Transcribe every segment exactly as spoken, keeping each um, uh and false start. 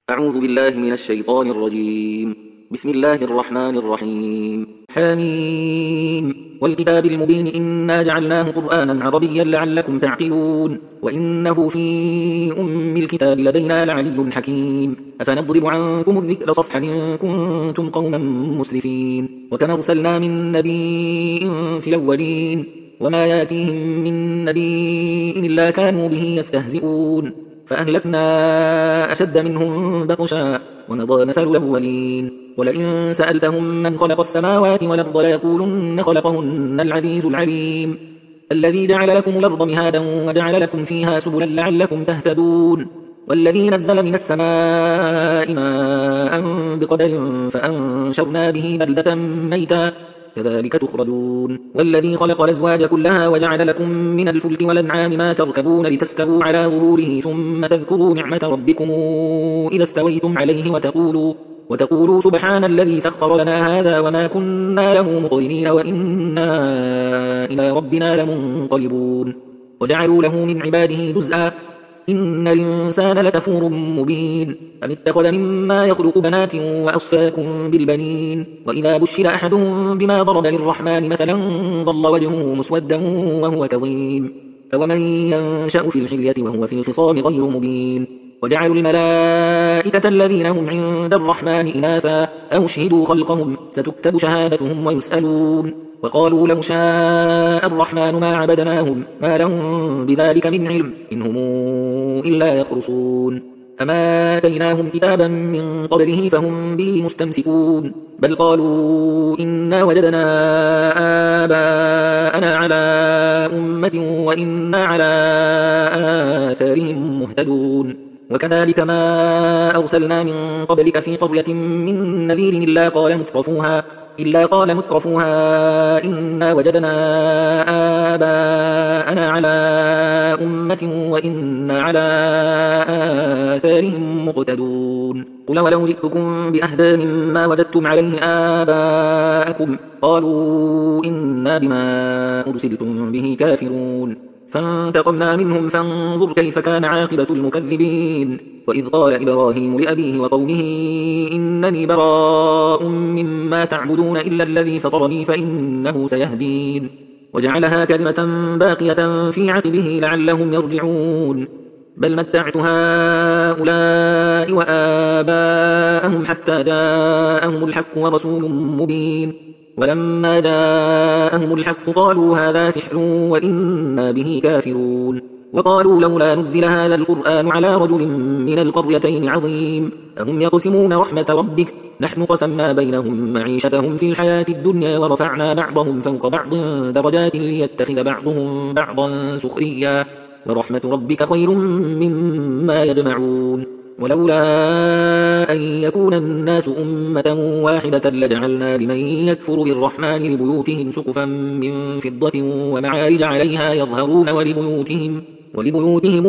أعوذ بالله من الشيطان الرجيم. بسم الله الرحمن الرحيم. حميم والكتاب المبين إنا جعلناه قرآنا عربيا لعلكم تعقلون وإنه في أم الكتاب لدينا لعلي حكيم أفنضرب عنكم الذكر صفحا إن كنتم قوما مسرفين وكما أرسلنا من نبي في الأولين وما ياتيهم من نبي إلا كانوا به يستهزئون فأهلكنا أشد منهم بطشا ومضى مثل الأولين ولئن سألتهم من خلق السماوات والأرض ليقولن خلقهن العزيز العليم الذي جعل لكم الأرض مهادا وجعل لكم فيها سبلا لعلكم تهتدون والذي نزل من السماء ماء بقدر فأنشرنا به بلدة ميتا كذلك تخرجون والذي خلق الأزواج كلها وجعل لكم من الفلك والأنعام ما تركبون لتستووا على ظهوره ثم تذكروا نعمة ربكم إذا استويتم عليه وتقولوا, وتقولوا سبحان الذي سخر لنا هذا وما كنا له مقرنين وإنا إلى ربنا لمنقلبون وجعلوا له من عباده جزءا إن الإنسان لكفور مبين أم اتخذ مما يخلق بنات وأصفاكم بالبنين وإذا بشر أحدهم بما ضرب للرحمن مثلا ظل وجهه مسودا وهو كظيم فومن ينشأ في الحلية وهو في الخصام غير مبين وجعلوا الملائكة الذين هم عند الرحمن إناثا أو شهدوا خلقهم ستكتب شهادتهم ويسألون وقالوا لو شاء الرحمن ما عبدناهم ما لهم بذلك من علم إن هم إلا يخرصون أما آتيناهم كتابا من قبله فهم به مستمسكون بل قالوا إنا وجدنا آباءنا على أمة وإنا على آثارهم مهتدون وكذلك ما أرسلنا من قبلك في قرية من نذير إلا قال مترفوها إلا قال مترفوها إنا وجدنا آباءنا على أمة وإنا على آثارهم مقتدون قل ولو جئتكم بأهدى مما وجدتم عليه آباءكم قالوا إنا بما أرسلتم به كافرون فانتقمنا منهم فانظر كيف كان عاقبة المكذبين وإذ قال إبراهيم لأبيه وقومه إنني براء مما تعبدون إلا الذي فطرني فإنه سيهدين وجعلها كلمة باقية في عقبه لعلهم يرجعون بل متعت هؤلاء وآباءهم حتى جاءهم الحق ورسول مبين ولما جاءهم الحق قالوا هذا سحر وإنا به كافرون وقالوا لولا نزل هذا القرآن على رجل من القريتين عظيم أهم يقسمون رحمة ربك نحن قسمنا بينهم معيشتهم في الحياة الدنيا ورفعنا بعضهم فوق بعض درجات ليتخذ بعضهم بعضا سخريا ورحمة ربك خير مما يجمعون ولولا أن يكون الناس أمة واحدة لجعلنا لمن يكفر بالرحمن لبيوتهم سقفا من فضة ومعارج عليها يظهرون ولبيوتهم, ولبيوتهم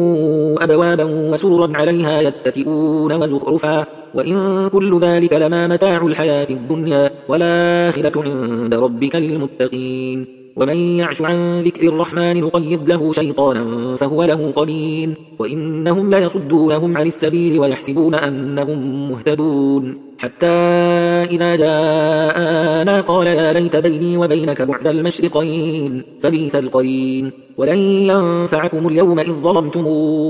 أبوابا وسررا عليها يتكئون وزخرفا وإن كل ذلك لما متاع الحياة الدنيا والآخرة عند ربك للمتقين ومن يعش عن ذكر الرحمن نقيض له شيطانا فهو له قرين وإنهم ليصدونهم عن السبيل ويحسبون أنهم مهتدون حتى إذا جاءنا قال يا ليت بيني وبينك بعد المشرقين فبئس القرين ولن ينفعكم اليوم إذ ظلمتم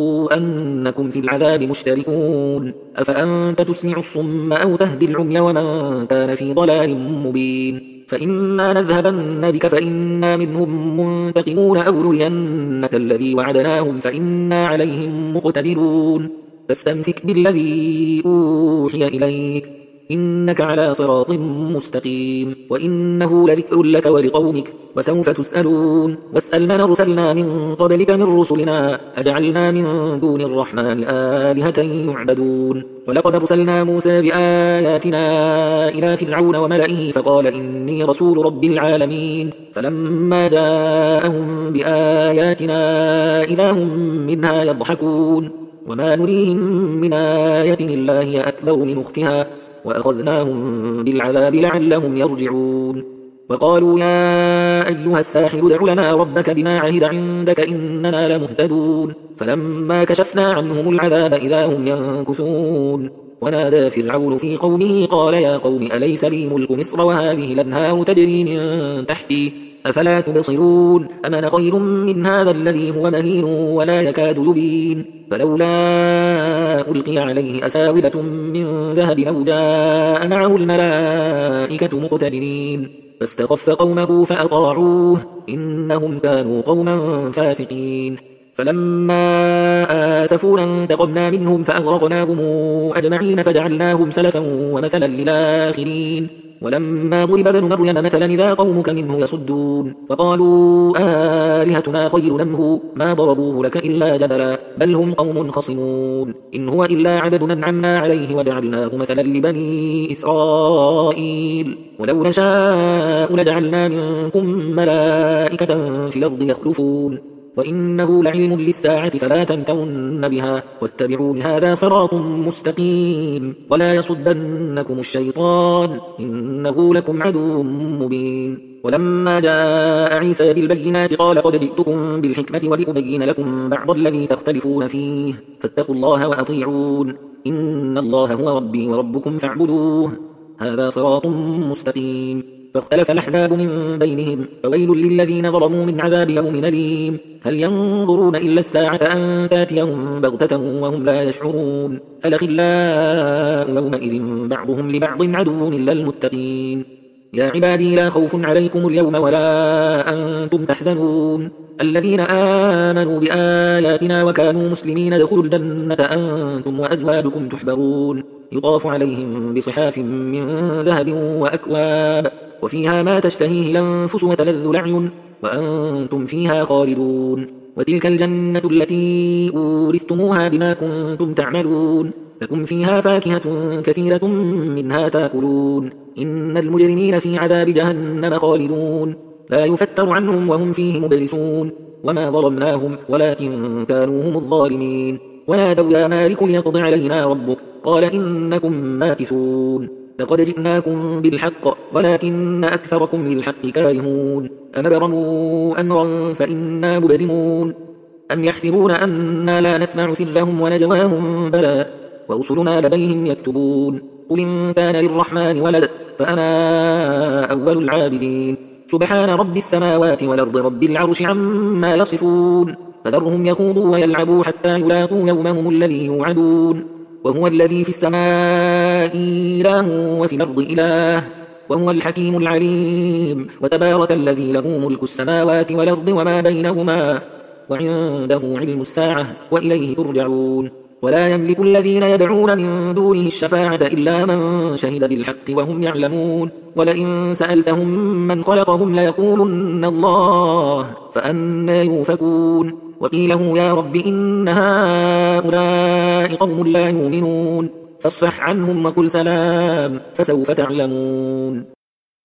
أنكم في العذاب مشتركون أفأنت تسمع الصم أو تهدي العمي ومن كان في ضلال مبين فإما نذهبن بك فإنا منهم منتقمون أو نرينك الذي وعدناهم فإنا عليهم مقتدرون فاستمسك بالذي أوحي إليك إنك على صراط مستقيم وإنه لذكر لك ولقومك وسوف تسألون واسأل من أرسلنا من قبلك من رسلنا أجعلنا من دون الرحمن آلهة يعبدون ولقد أرسلنا موسى بآياتنا إلى فرعون وملئه فقال إني رسول رب العالمين فلما جاءهم بآياتنا إذا هم منها يضحكون وما نريهم من آية إلا هي أكبر من أختها وأخذناهم بالعذاب لعلهم يرجعون وقالوا يا أيها الساحر ادع لنا ربك بما عهد عندك إننا لمهتدون فلما كشفنا عنهم العذاب إذا هم ينكثون ونادى فرعون في قومه قال يا قوم أليس لي ملك مصر وهذه الأنهار تجري من تحتي أفلا تبصرون أم أنا خير من هذا الذي هو مهين ولا يكاد يبين فلولا ألقي عليه أساورة من ذهب أو جاء معه الملائكة مقترنين فاستخف قومه فأطاعوه إنهم كانوا قوما فاسقين فلما آسفونا انتقمنا منهم فأغرقناهم أجمعين فجعلناهم سلفا ومثلا للآخرين ولما ضرب ابن مريم مثلا إذا قومك منه يصدون وقالوا آلهتنا خير أم هو ما ضربوه لك إلا جدلا بل هم قوم خصمون إن هو إلا عبد أنعمنا عليه وجعلناه مثلا لبني إسرائيل ولو نشاء لجعلنا منكم ملائكة في الأرض يخلفون وإنه لعلم للساعة فلا تمترن بها واتبعون هذا صراط مستقيم ولا يصدنكم الشيطان إنه لكم عدو مبين ولما جاء عيسى بالبينات قال قد جئتكم بالحكمة ولأبين لكم بعض الذي تختلفون فيه فاتقوا الله وأطيعون إن الله هو ربي وربكم فاعبدوه هذا صراط مستقيم فاختلف الأحزاب من بينهم فويل للذين ظلموا من عذاب يوم أليم هل ينظرون إلا الساعة أن تأتيهم بغتة وهم لا يشعرون الأخلاء يومئذ بعضهم لبعض عدو إلا المتقين يا عبادي لا خوف عليكم اليوم ولا أنتم تحزنون الذين آمنوا بآياتنا وكانوا مسلمين ادخلوا الجنة أنتم وأزواجكم تحبرون يطاف عليهم بصحاف من ذهب وأكواب وفيها ما تشتهيه الأنفس وتلذ الأعين وأنتم فيها خالدون وتلك الجنة التي أورثتموها بما كنتم تعملون لكم فيها فاكهة كثيرة منها تأكلون إن المجرمين في عذاب جهنم خالدون لا يفتر عنهم وهم فيه مبلسون وما ظلمناهم ولكن كانوا هم الظالمين ونادوا يا مالك ليقض علينا ربك قال إنكم ماكثون لقد جئناكم بالحق ولكن أكثركم للحق كارهون أم برموا أمرا فإنا مبرمون أم يحسبون أنا لا نسمع سرهم ونجواهم بلى ورسلنا لديهم يكتبون قل إن كان للرحمن ولد فأنا أول العابدين سبحان رب السماوات والأرض رب العرش عما يصفون فذرهم يخوضوا ويلعبوا حتى يلاقوا يومهم الذي يوعدون وهو الذي في السماء إله وفي الأرض إله وهو الحكيم العليم وتبارك الذي له ملك السماوات والأرض وما بينهما وعنده علم الساعة وإليه ترجعون ولا يملك الذين يدعون من دونه الشفاعة إلا من شهد بالحق وهم يعلمون ولئن سألتهم من خلقهم ليقولن الله فأنى يؤفكون وقيله يا رب إن هؤلاء قوم لا يؤمنون فاصفح عنهم وقل سلام فسوف تعلمون